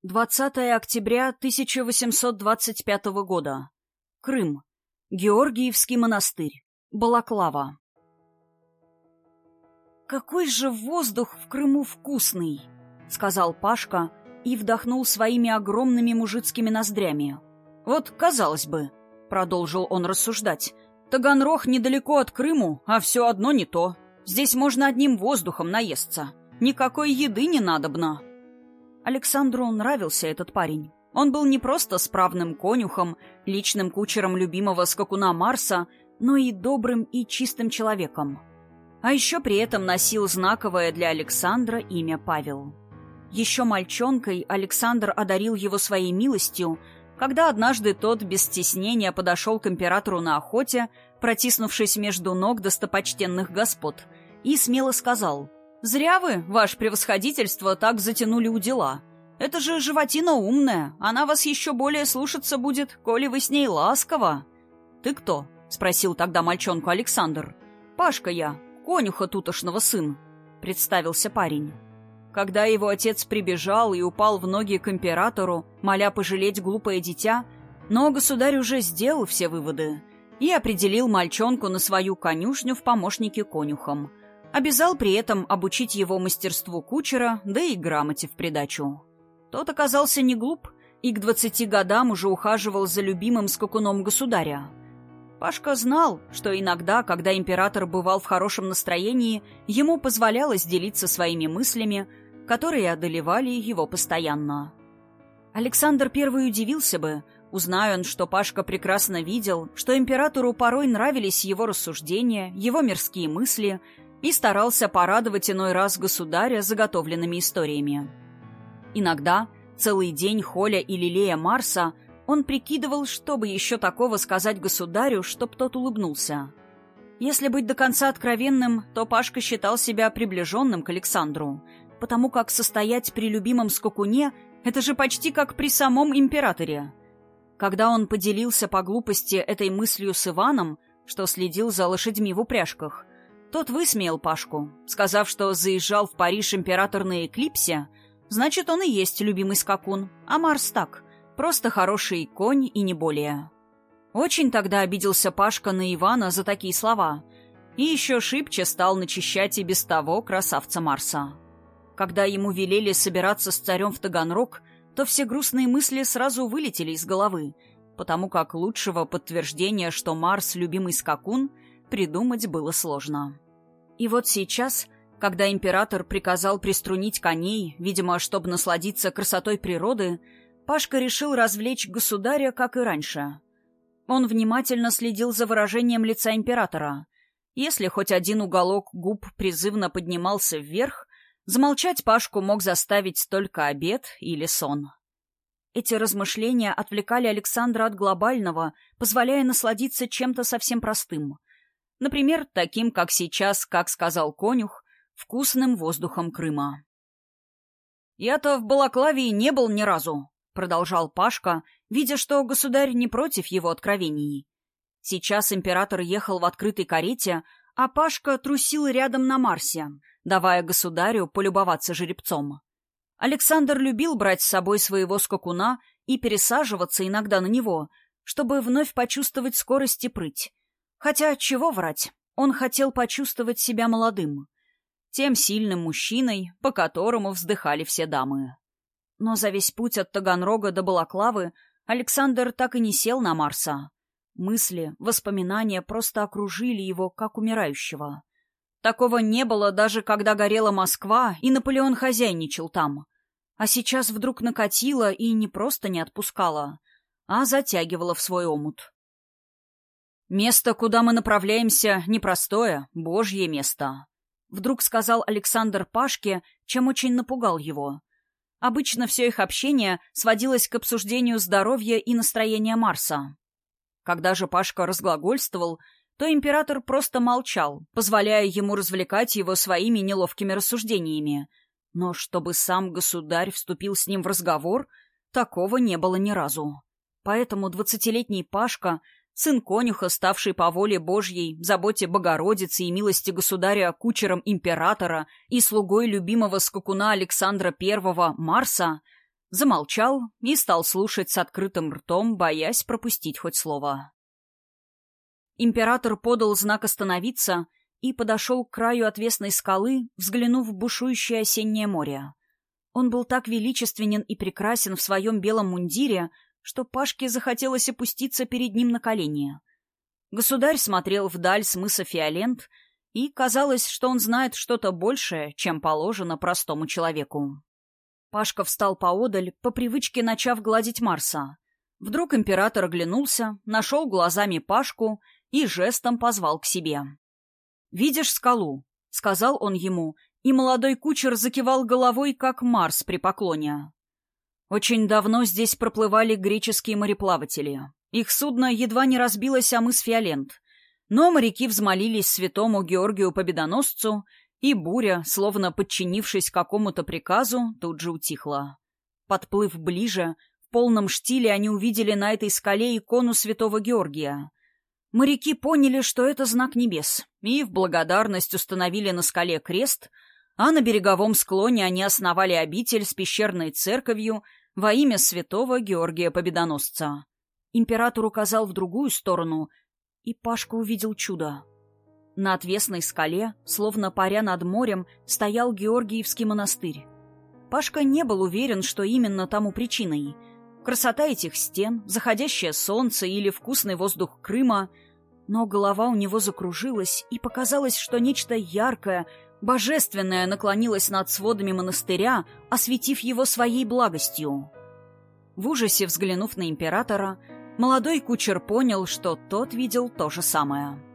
20 октября 1825 года. Крым. Георгиевский монастырь. Балаклава. «Какой же воздух в Крыму вкусный!» — сказал Пашка и вдохнул своими огромными мужицкими ноздрями. «Вот, казалось бы, — продолжил он рассуждать, — Таганрог недалеко от Крыму, а все одно не то. Здесь можно одним воздухом наесться. Никакой еды не надобно». Александру нравился этот парень. Он был не просто справным конюхом, личным кучером любимого скакуна Марса, но и добрым и чистым человеком. А еще при этом носил знаковое для Александра имя Павел. Еще мальчонкой Александр одарил его своей милостью, когда однажды тот без стеснения подошел к императору на охоте, протиснувшись между ног достопочтенных господ, и смело сказал: «Зря вы, ваше превосходительство, так затянули у дела. Это же животина умная, она вас еще более слушаться будет, коли вы с ней ласково». «Ты кто?» — спросил тогда мальчонку Александр. «Пашка я, конюха тутошного сын», — представился парень. Когда его отец прибежал и упал в ноги к императору, моля пожалеть глупое дитя, но государь уже сделал все выводы и определил мальчонку на свою конюшню в помощнике конюхом. Обязал при этом обучить его мастерству кучера, да и грамоте в придачу. Тот оказался не глуп и к 20 годам уже ухаживал за любимым скакуном государя. Пашка знал, что иногда, когда император бывал в хорошем настроении, ему позволялось делиться своими мыслями, которые одолевали его постоянно. Александр первый удивился бы, узнай он, что Пашка прекрасно видел, что императору порой нравились его рассуждения, его мирские мысли, и старался порадовать иной раз государя заготовленными историями. Иногда, целый день холя и лелея Марса, он прикидывал, чтобы еще такого сказать государю, чтоб тот улыбнулся. Если быть до конца откровенным, то Пашка считал себя приближенным к Александру, потому как состоять при любимом скакуне — это же почти как при самом императоре. Когда он поделился по глупости этой мыслью с Иваном, что следил за лошадьми в упряжках, тот высмеял Пашку, сказав, что заезжал в Париж император на эклипсе, значит, он и есть любимый скакун, а Марс так, просто хороший конь и не более. Очень тогда обиделся Пашка на Ивана за такие слова, и еще шибче стал начищать и без того красавца Марса. Когда ему велели собираться с царем в Таганрог, то все грустные мысли сразу вылетели из головы, потому как лучшего подтверждения, что Марс — любимый скакун, придумать было сложно. И вот сейчас, когда император приказал приструнить коней, видимо, чтобы насладиться красотой природы, Пашка решил развлечь государя, как и раньше. Он внимательно следил за выражением лица императора. Если хоть один уголок губ призывно поднимался вверх, замолчать Пашку мог заставить только обед или сон. Эти размышления отвлекали Александра от глобального, позволяя насладиться чем-то совсем простым. Например, таким, как сейчас, как сказал конюх, вкусным воздухом Крыма. «Я-то в Балаклаве не был ни разу», — продолжал Пашка, видя, что государь не против его откровений. Сейчас император ехал в открытой карете, а Пашка трусил рядом на Марсе, давая государю полюбоваться жеребцом. Александр любил брать с собой своего скакуна и пересаживаться иногда на него, чтобы вновь почувствовать скорость и прыть. Хотя, чего врать, он хотел почувствовать себя молодым. Тем сильным мужчиной, по которому вздыхали все дамы. Но за весь путь от Таганрога до Балаклавы Александр так и не сел на Марса. Мысли, воспоминания просто окружили его, как умирающего. Такого не было даже когда горела Москва, и Наполеон хозяйничал там. А сейчас вдруг накатило и не просто не отпускало, а затягивало в свой омут. «Место, куда мы направляемся, непростое, божье место», — вдруг сказал Александр Пашке, чем очень напугал его. Обычно все их общение сводилось к обсуждению здоровья и настроения Марса. Когда же Пашка разглагольствовал, то император просто молчал, позволяя ему развлекать его своими неловкими рассуждениями. Но чтобы сам государь вступил с ним в разговор, такого не было ни разу. Поэтому 20-летний Пашка, сын конюха, ставший по воле Божьей, заботе Богородицы и милости государя кучером императора и слугой любимого скакуна Александра I Марса, замолчал и стал слушать с открытым ртом, боясь пропустить хоть слово. Император подал знак остановиться и подошел к краю отвесной скалы, взглянув в бушующее осеннее море. Он был так величественен и прекрасен в своем белом мундире, что Пашке захотелось опуститься перед ним на колени. Государь смотрел вдаль с мыса Фиолент, и казалось, что он знает что-то большее, чем положено простому человеку. Пашка встал поодаль, по привычке начав гладить Марса. Вдруг император оглянулся, нашел глазами Пашку и жестом позвал к себе. «Видишь скалу?» — сказал он ему, и молодой кучер закивал головой, как Марс при поклоне. Очень давно здесь проплывали греческие мореплаватели. Их судно едва не разбилось о мыс Фиолент, но моряки взмолились святому Георгию Победоносцу, и буря, словно подчинившись какому-то приказу, тут же утихла. Подплыв ближе, в полном штиле они увидели на этой скале икону святого Георгия. Моряки поняли, что это знак небес, и в благодарность установили на скале крест, а на береговом склоне они основали обитель с пещерной церковью во имя святого Георгия Победоносца. Император указал в другую сторону, и Пашка увидел чудо. На отвесной скале, словно паря над морем, стоял Георгиевский монастырь. Пашка не был уверен, что именно тому причиной. Красота этих стен, заходящее солнце или вкусный воздух Крыма, но голова у него закружилась, и показалось, что нечто яркое, божественное наклонилось над сводами монастыря, осветив его своей благостью. В ужасе взглянув на императора, молодой кучер понял, что тот видел то же самое.